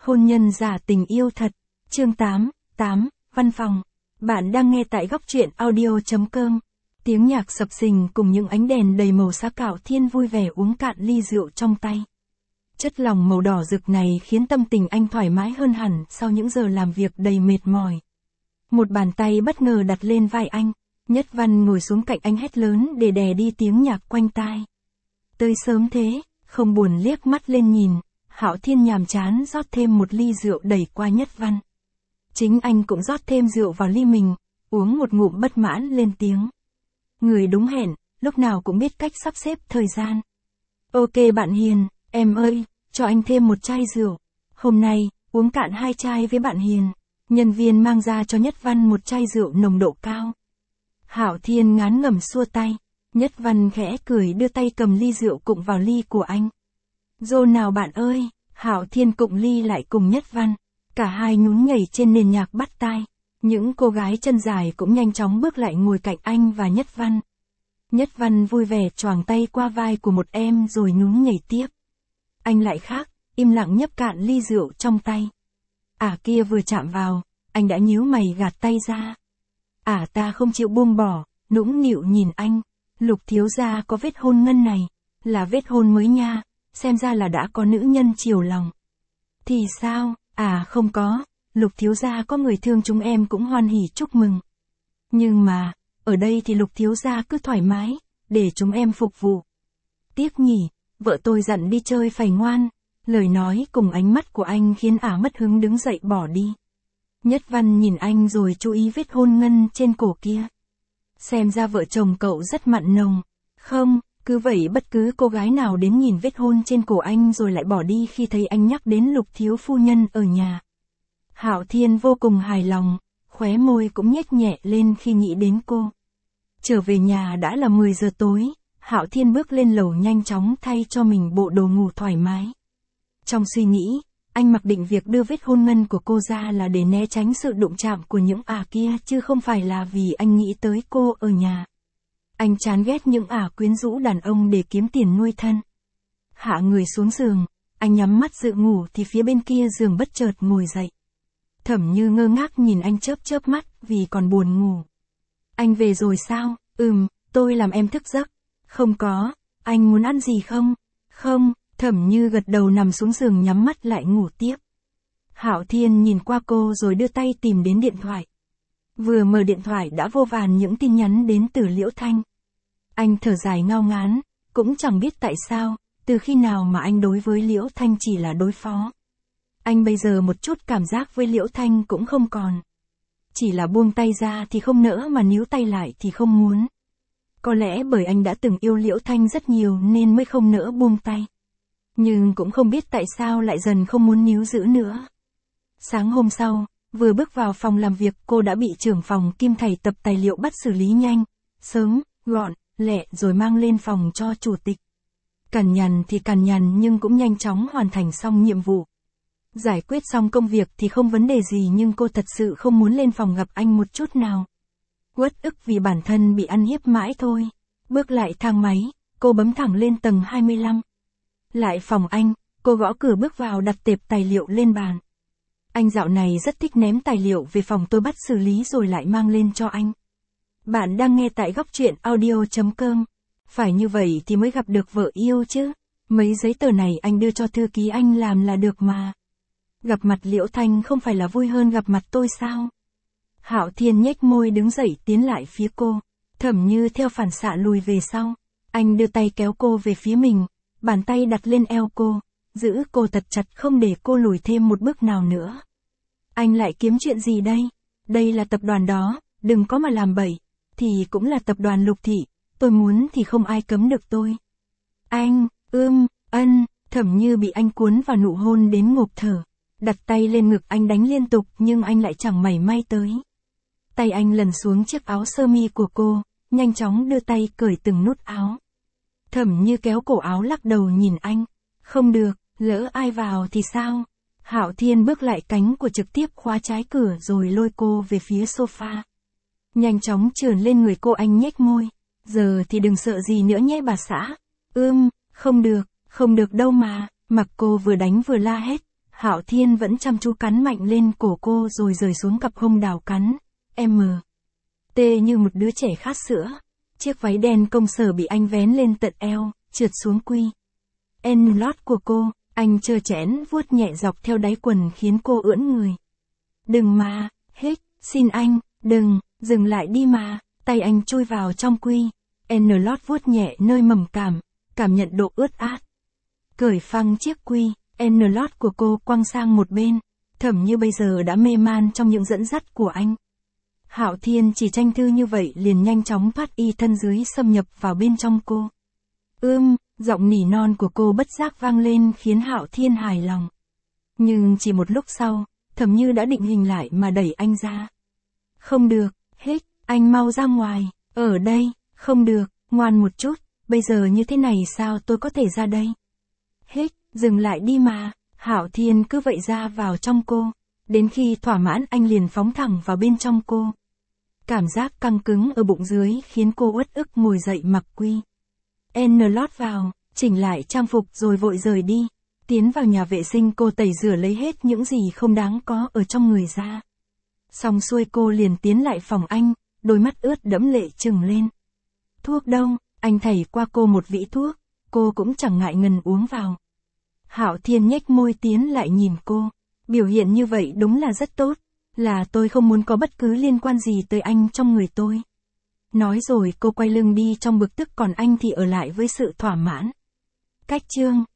Hôn nhân giả tình yêu thật. Chương 8, văn phòng. Bạn đang nghe tại góc truyện audio.com. Tiếng nhạc sập sình cùng những ánh đèn đầy màu sắc Hạo Thiên vui vẻ uống cạn ly rượu trong tay. Chất lỏng màu đỏ rực này khiến tâm tình anh thoải mái hơn hẳn sau những giờ làm việc đầy mệt mỏi. Một bàn tay bất ngờ đặt lên vai anh. Nhất Văn ngồi xuống cạnh anh hét lớn để đè đi tiếng nhạc quanh tai. Tới sớm thế, không buồn liếc mắt lên nhìn, Hạo Thiên nhàm chán rót thêm một ly rượu đẩy qua Nhất Văn. Chính anh cũng rót thêm rượu vào ly mình, uống một ngụm bất mãn lên tiếng. Người đúng hẹn, lúc nào cũng biết cách sắp xếp thời gian. Ok bạn Hiền, em ơi, cho anh thêm một chai rượu. Hôm nay, uống cạn 2 chai với bạn Hiền. Nhân viên mang ra cho Nhất Văn một chai rượu nồng độ cao. Hạo Thiên ngán ngẩm xua tay. Nhất Văn khẽ cười đưa tay cầm ly rượu cụng vào ly của anh. Dô nào bạn ơi, Hạo Thiên cụng ly lại cùng Nhất Văn. Cả hai nhún nhảy trên nền nhạc bắt tai. Những cô gái chân dài cũng nhanh chóng bước lại ngồi cạnh anh và Nhất Văn. Nhất Văn vui vẻ choàng tay qua vai của một em rồi nhún nhảy tiếp. Anh lại khác, im lặng nhấp cạn ly rượu trong tay. Kia vừa chạm vào, anh đã nhíu mày gạt tay ra. Ta không chịu buông bỏ, nũng nịu nhìn anh. Lục thiếu gia có vết hôn ngân này, là vết hôn mới nha, xem ra là đã có nữ nhân chiều lòng. Thì sao, không có, Lục thiếu gia có người thương chúng em cũng hoan hỉ chúc mừng. Nhưng mà, ở đây thì Lục thiếu gia cứ thoải mái, để chúng em phục vụ. Tiếc nhỉ, vợ tôi dặn đi chơi phải ngoan. Lời nói cùng ánh mắt của anh khiến mất hứng đứng dậy bỏ đi. Nhất Văn nhìn anh rồi chú ý vết hôn ngân trên cổ kia. Xem ra vợ chồng cậu rất mặn nồng. Không, cứ vậy bất cứ cô gái nào đến nhìn vết hôn trên cổ anh rồi lại bỏ đi khi thấy anh nhắc đến Lục thiếu phu nhân ở nhà. Hạo Thiên vô cùng hài lòng, khóe môi cũng nhếch nhẹ lên khi nghĩ đến cô. Trở về nhà đã là 10 giờ tối, Hạo Thiên bước lên lầu nhanh chóng thay cho mình bộ đồ ngủ thoải mái. Trong suy nghĩ, anh mặc định việc đưa vết hôn ngân của cô ra là để né tránh sự đụng chạm của những kia chứ không phải là vì anh nghĩ tới cô ở nhà. Anh chán ghét những quyến rũ đàn ông để kiếm tiền nuôi thân. Hạ người xuống giường, anh nhắm mắt dự ngủ thì phía bên kia giường bất chợt ngồi dậy. Thẩm Như ngơ ngác nhìn anh chớp chớp mắt vì còn buồn ngủ. Anh về rồi sao? Tôi làm em thức giấc. Không có, anh muốn ăn gì không? Không. Thẩm Như gật đầu nằm xuống giường nhắm mắt lại ngủ tiếp. Hạo Thiên nhìn qua cô rồi đưa tay tìm đến điện thoại. Vừa mở điện thoại đã vô vàn những tin nhắn đến từ Liễu Thanh. Anh thở dài ngao ngán, cũng chẳng biết tại sao, từ khi nào mà anh đối với Liễu Thanh chỉ là đối phó. Anh bây giờ một chút cảm giác với Liễu Thanh cũng không còn. Chỉ là buông tay ra thì không nỡ mà níu tay lại thì không muốn. Có lẽ bởi anh đã từng yêu Liễu Thanh rất nhiều nên mới không nỡ buông tay. Nhưng cũng không biết tại sao lại dần không muốn níu giữ nữa. Sáng hôm sau, vừa bước vào phòng làm việc cô đã bị trưởng phòng Kim thầy tập tài liệu bắt xử lý nhanh, sớm, gọn, lẹ rồi mang lên phòng cho chủ tịch. Cằn nhằn thì cằn nhằn nhưng cũng nhanh chóng hoàn thành xong nhiệm vụ. Giải quyết xong công việc thì không vấn đề gì nhưng cô thật sự không muốn lên phòng gặp anh một chút nào. Uất ức vì bản thân bị ăn hiếp mãi thôi. Bước lại thang máy, cô bấm thẳng lên tầng 25. Lại phòng anh, cô gõ cửa bước vào đặt tệp tài liệu lên bàn. Anh dạo này rất thích ném tài liệu về phòng tôi bắt xử lý rồi lại mang lên cho anh. Bạn đang nghe tại góc truyện audio.com. Phải như vậy thì mới gặp được vợ yêu chứ. Mấy giấy tờ này anh đưa cho thư ký anh làm là được mà. Gặp mặt Liễu Thanh không phải là vui hơn gặp mặt tôi sao? Hạo Thiên nhếch môi đứng dậy tiến lại phía cô. Thẩm Như theo phản xạ lùi về sau. Anh đưa tay kéo cô về phía mình. Bàn tay đặt lên eo cô, giữ cô thật chặt không để cô lùi thêm một bước nào nữa. Anh lại kiếm chuyện gì đây? Đây là tập đoàn đó, đừng có mà làm bậy. Thì cũng là tập đoàn Lục Thị, tôi muốn thì không ai cấm được tôi. Anh, Thẩm Như bị anh cuốn vào nụ hôn đến ngộp thở. Đặt tay lên ngực anh đánh liên tục nhưng anh lại chẳng mảy may tới. Tay anh lần xuống chiếc áo sơ mi của cô, nhanh chóng đưa tay cởi từng nút áo. Thẩm Như kéo cổ áo lắc đầu nhìn anh. Không được, lỡ ai vào thì sao? Hạo Thiên bước lại cánh của trực tiếp khóa trái cửa rồi lôi cô về phía sofa. Nhanh chóng trườn lên người cô anh nhếch môi. Giờ thì đừng sợ gì nữa nhé bà xã. Không được đâu mà. Mặc cô vừa đánh vừa la hét. Hạo Thiên vẫn chăm chú cắn mạnh lên cổ cô rồi rời xuống cặp hông đào cắn. Tê như một đứa trẻ khát sữa. Chiếc váy đen công sở bị anh vén lên tận eo, trượt xuống quy. Lót của cô, anh trơ trẽn vuốt nhẹ dọc theo đáy quần khiến cô ưỡn người. Đừng mà, xin anh, đừng, dừng lại đi mà, tay anh chui vào trong quy. Lót vuốt nhẹ nơi mầm cảm nhận độ ướt át. Cởi phăng chiếc quy, lót của cô quăng sang một bên, Thẩm Như bây giờ đã mê man trong những dẫn dắt của anh. Hạo Thiên chỉ tranh thư như vậy liền nhanh chóng thoát y thân dưới xâm nhập vào bên trong cô. Giọng nỉ non của cô bất giác vang lên khiến Hạo Thiên hài lòng. Nhưng chỉ một lúc sau, Thẩm Như đã định hình lại mà đẩy anh ra. Không được, anh mau ra ngoài, ở đây, không được, ngoan một chút, bây giờ như thế này sao tôi có thể ra đây? Dừng lại đi mà, Hạo Thiên cứ vậy ra vào trong cô, đến khi thỏa mãn anh liền phóng thẳng vào bên trong cô. Cảm giác căng cứng ở bụng dưới khiến cô uất ức ngồi dậy mặc quy. Lót vào, chỉnh lại trang phục rồi vội rời đi. Tiến vào nhà vệ sinh cô tẩy rửa lấy hết những gì không đáng có ở trong người ra. Xong xuôi cô liền tiến lại phòng anh, đôi mắt ướt đẫm lệ trừng lên. Thuốc đâu, anh thảy qua cô một vỉ thuốc, cô cũng chẳng ngại ngần uống vào. Hạo Thiên nhếch môi tiến lại nhìn cô, biểu hiện như vậy đúng là rất tốt, là tôi không muốn có bất cứ liên quan gì tới anh trong người tôi. Nói rồi cô quay lưng đi trong bực tức còn anh thì ở lại với sự thỏa mãn. Cách chương